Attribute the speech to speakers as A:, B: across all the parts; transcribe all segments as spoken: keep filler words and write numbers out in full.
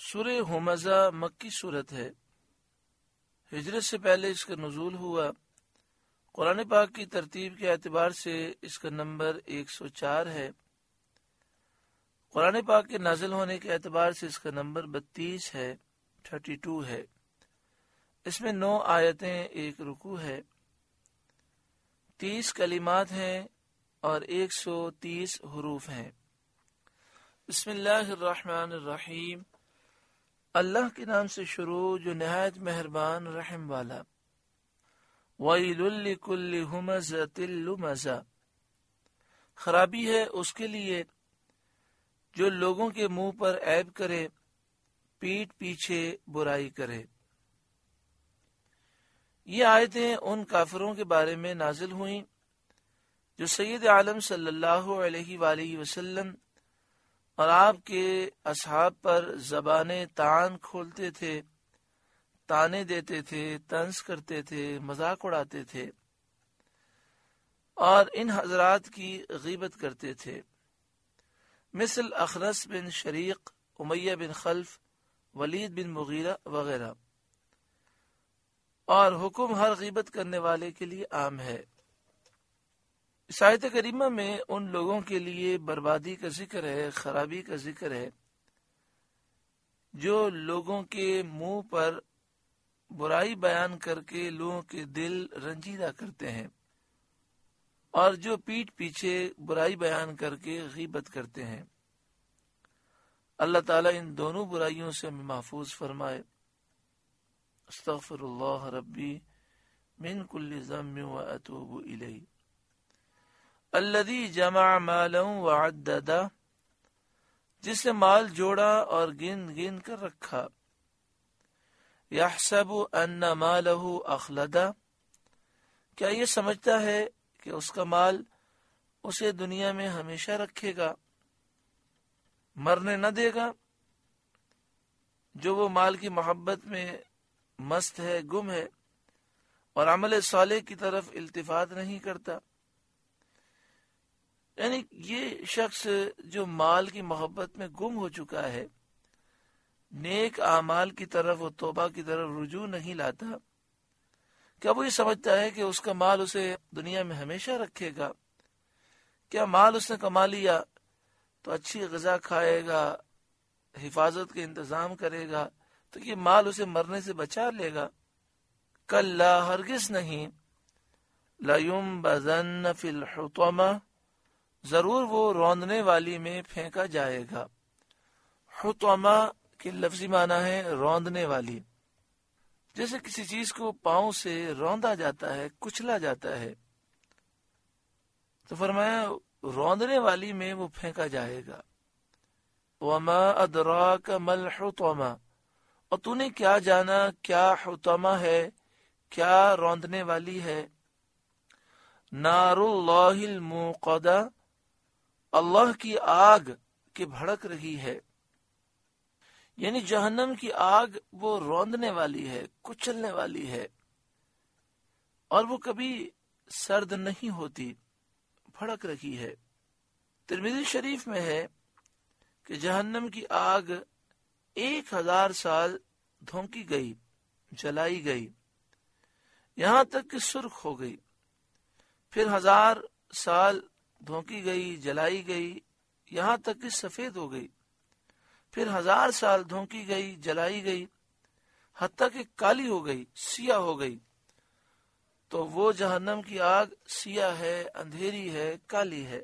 A: سورہ ہمزہ مکی صورت ہے۔ ہجرت سے پہلے اس کا نزول ہوا۔ قرآن پاک کی ترتیب کے اعتبار سے اس کا نمبر ایک سو چار ہے۔ قرآن پاک کے نازل ہونے کے اعتبار سے اس کا نمبر بتیس ہے، تھرٹی ٹو ہے۔ اس میں نو آیتیں، ایک رکوع ہے، تیس کلمات ہیں اور ایک سو تیس حروف ہیں۔ بسم اللہ الرحمن الرحیم۔ اللہ کے نام سے شروع جو نہایت مہربان رحم والا۔ وَيْلٌ لِكُلِّ هُمَزَةٍ لُمَزَةٍ، خرابی ہے اس کے لیے جو لوگوں کے منہ پر عیب کرے، پیٹ پیچھے برائی کرے۔ یہ آیتیں ان کافروں کے بارے میں نازل ہوئیں جو سید عالم صلی اللہ علیہ وآلہ وسلم اور آپ کے اصحاب پر زبان طعن کھولتے تھے، تانے دیتے تھے، طنز کرتے تھے، مذاق اڑاتے تھے اور ان حضرات کی غیبت کرتے تھے، مثل اخنس بن شریق، امیہ بن خلف، ولید بن مغیرہ وغیرہ۔ اور حکم ہر غیبت کرنے والے کے لیے عام ہے۔ اس آیت کریمہ میں ان لوگوں کے لیے بربادی کا ذکر ہے، خرابی کا ذکر ہے جو لوگوں کے منہ پر برائی بیان کر کے لوگوں کے دل رنجیدہ کرتے ہیں، اور جو پیٹھ پیچھے برائی بیان کر کے غیبت کرتے ہیں۔ اللہ تعالیٰ ان دونوں برائیوں سے ہمیں محفوظ فرمائے۔ استغفر اللہ ربی من کل ذنب واتوب الیہ۔ الذی جمع مالا وعددا، جس نے مال جوڑا اور گن گن کر رکھا۔ یحسب ان مالہ اخلدا، کیا یہ سمجھتا ہے کہ اس کا مال اسے دنیا میں ہمیشہ رکھے گا، مرنے نہ دے گا؟ جو وہ مال کی محبت میں مست ہے، گم ہے اور عمل صالح کی طرف التفات نہیں کرتا۔ یعنی یہ شخص جو مال کی محبت میں گم ہو چکا ہے، نیک اعمال کی طرف و توبہ کی طرف رجوع نہیں لاتا، کیا وہ یہ سمجھتا ہے کہ اس کا مال اسے دنیا میں ہمیشہ رکھے گا؟ کیا مال اس نے کما لیا تو اچھی غذا کھائے گا، حفاظت کے انتظام کرے گا تو یہ مال اسے مرنے سے بچا لے گا؟ کلا، ہرگز نہیں۔ لَيُنبَذَنَّ فِي الْحُطَمَةِ، ضرور وہ روندنے والی میں پھینکا جائے گا۔ حطمہ کی لفظی معنی ہے روندنے والی، جیسے کسی چیز کو پاؤں سے روندا جاتا ہے، کچلا جاتا ہے، تو فرمایا روندنے والی میں وہ پھینکا جائے گا۔ وما ادراک ما الحطمہ، اور تو نے کیا جانا کیا حطمہ ہے، کیا روندنے والی ہے؟ نار اللہ الموقدہ، اللہ کی آگ کے بھڑک رہی ہے، یعنی جہنم کی آگ وہ روندنے والی ہے، کچلنے والی ہے، اور وہ کبھی سرد نہیں ہوتی، بھڑک رہی ہے۔ ترمذی شریف میں ہے کہ جہنم کی آگ ایک ہزار سال دھونکی گئی، جلائی گئی، یہاں تک کہ سرخ ہو گئی، پھر ہزار سال دھونکی گئی، جلائی گئی، یہاں تک کہ سفید ہو گئی، پھر ہزار سال دھونکی گئی، جلائی گئی، حتیٰ کہ کالی ہو گئی، سیاہ ہو گئی۔ تو وہ جہنم کی آگ سیاہ ہے، اندھیری ہے، کالی ہے۔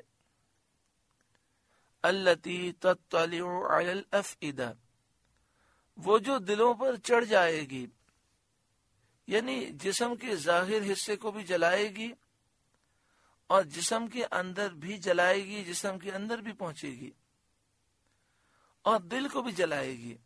A: التی تطلع علی الافئدہ، وہ جو دلوں پر چڑھ جائے گی، یعنی جسم کے ظاہر حصے کو بھی جلائے گی اور جسم کے اندر بھی جلائے گی، جسم کے اندر بھی پہنچے گی اور دل کو بھی جلائے گی۔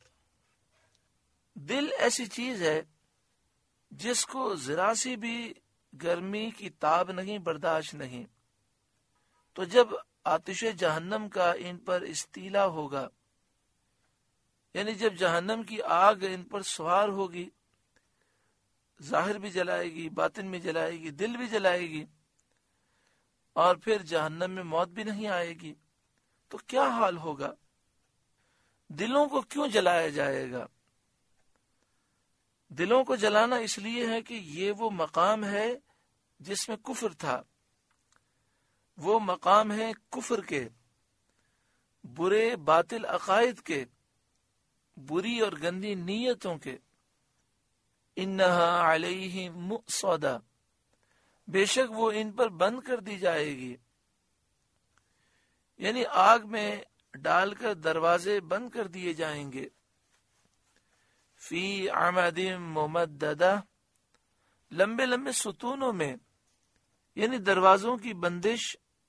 A: دل ایسی چیز ہے جس کو ذرا سی بھی گرمی کی تاب نہیں، برداشت نہیں، تو جب آتش جہنم کا ان پر استیلا ہوگا، یعنی جب جہنم کی آگ ان پر سوار ہوگی، ظاہر بھی جلائے گی، باطن میں جلائے گی، دل بھی جلائے گی، اور پھر جہنم میں موت بھی نہیں آئے گی، تو کیا حال ہوگا؟ دلوں کو کیوں جلایا جائے گا؟ دلوں کو جلانا اس لیے ہے کہ یہ وہ مقام ہے جس میں کفر تھا، وہ مقام ہے کفر کے، برے باطل عقائد کے، بری اور گندی نیتوں کے۔ انہا علیہم مؤصدہ، بے شک وہ ان پر بند کر دی جائے گی، یعنی آگ میں ڈال کر دروازے بند کر دیے جائیں گے۔ فی عمد ممددہ، لمبے لمبے ستونوں میں، یعنی دروازوں کی بندش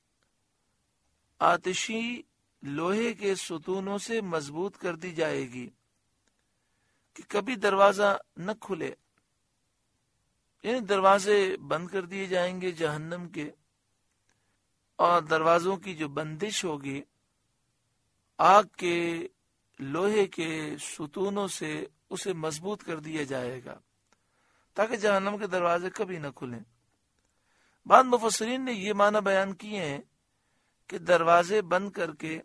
A: آتشی لوہے کے ستونوں سے مضبوط کر دی جائے گی کہ کبھی دروازہ نہ کھلے، یعنی دروازے بند کر دیے جائیں گے جہنم کے، اور دروازوں کی جو بندش ہوگی آگ کے لوہے کے ستونوں سے اسے مضبوط کر دیا جائے گا تاکہ جہنم کے دروازے کبھی نہ کھلیں۔ بعض مفسرین نے یہ معنی بیان کیے ہیں کہ دروازے بند کر کے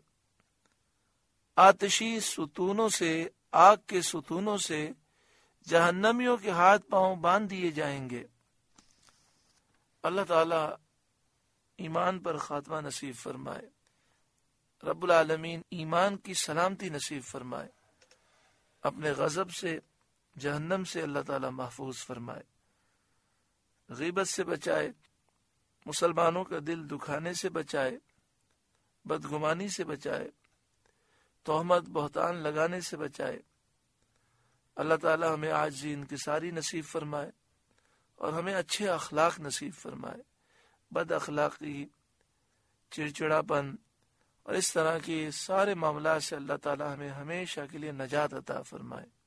A: آتشی ستونوں سے، آگ کے ستونوں سے جہنمیوں کے ہاتھ پاؤں باندھ دیے جائیں گے۔ اللہ تعالی ایمان پر خاتمہ نصیب فرمائے، رب العالمین ایمان کی سلامتی نصیب فرمائے، اپنے غضب سے، جہنم سے اللہ تعالی محفوظ فرمائے، غیبت سے بچائے، مسلمانوں کا دل دکھانے سے بچائے، بدگمانی سے بچائے، تہمت بہتان لگانے سے بچائے۔ اللہ تعالی ہمیں عاجزی انکساری نصیب فرمائے اور ہمیں اچھے اخلاق نصیب فرمائے، بد اخلاقی، چڑچڑاپن اور اس طرح کے سارے معاملات سے اللہ تعالی ہمیں ہمیشہ کے لیے نجات عطا فرمائے۔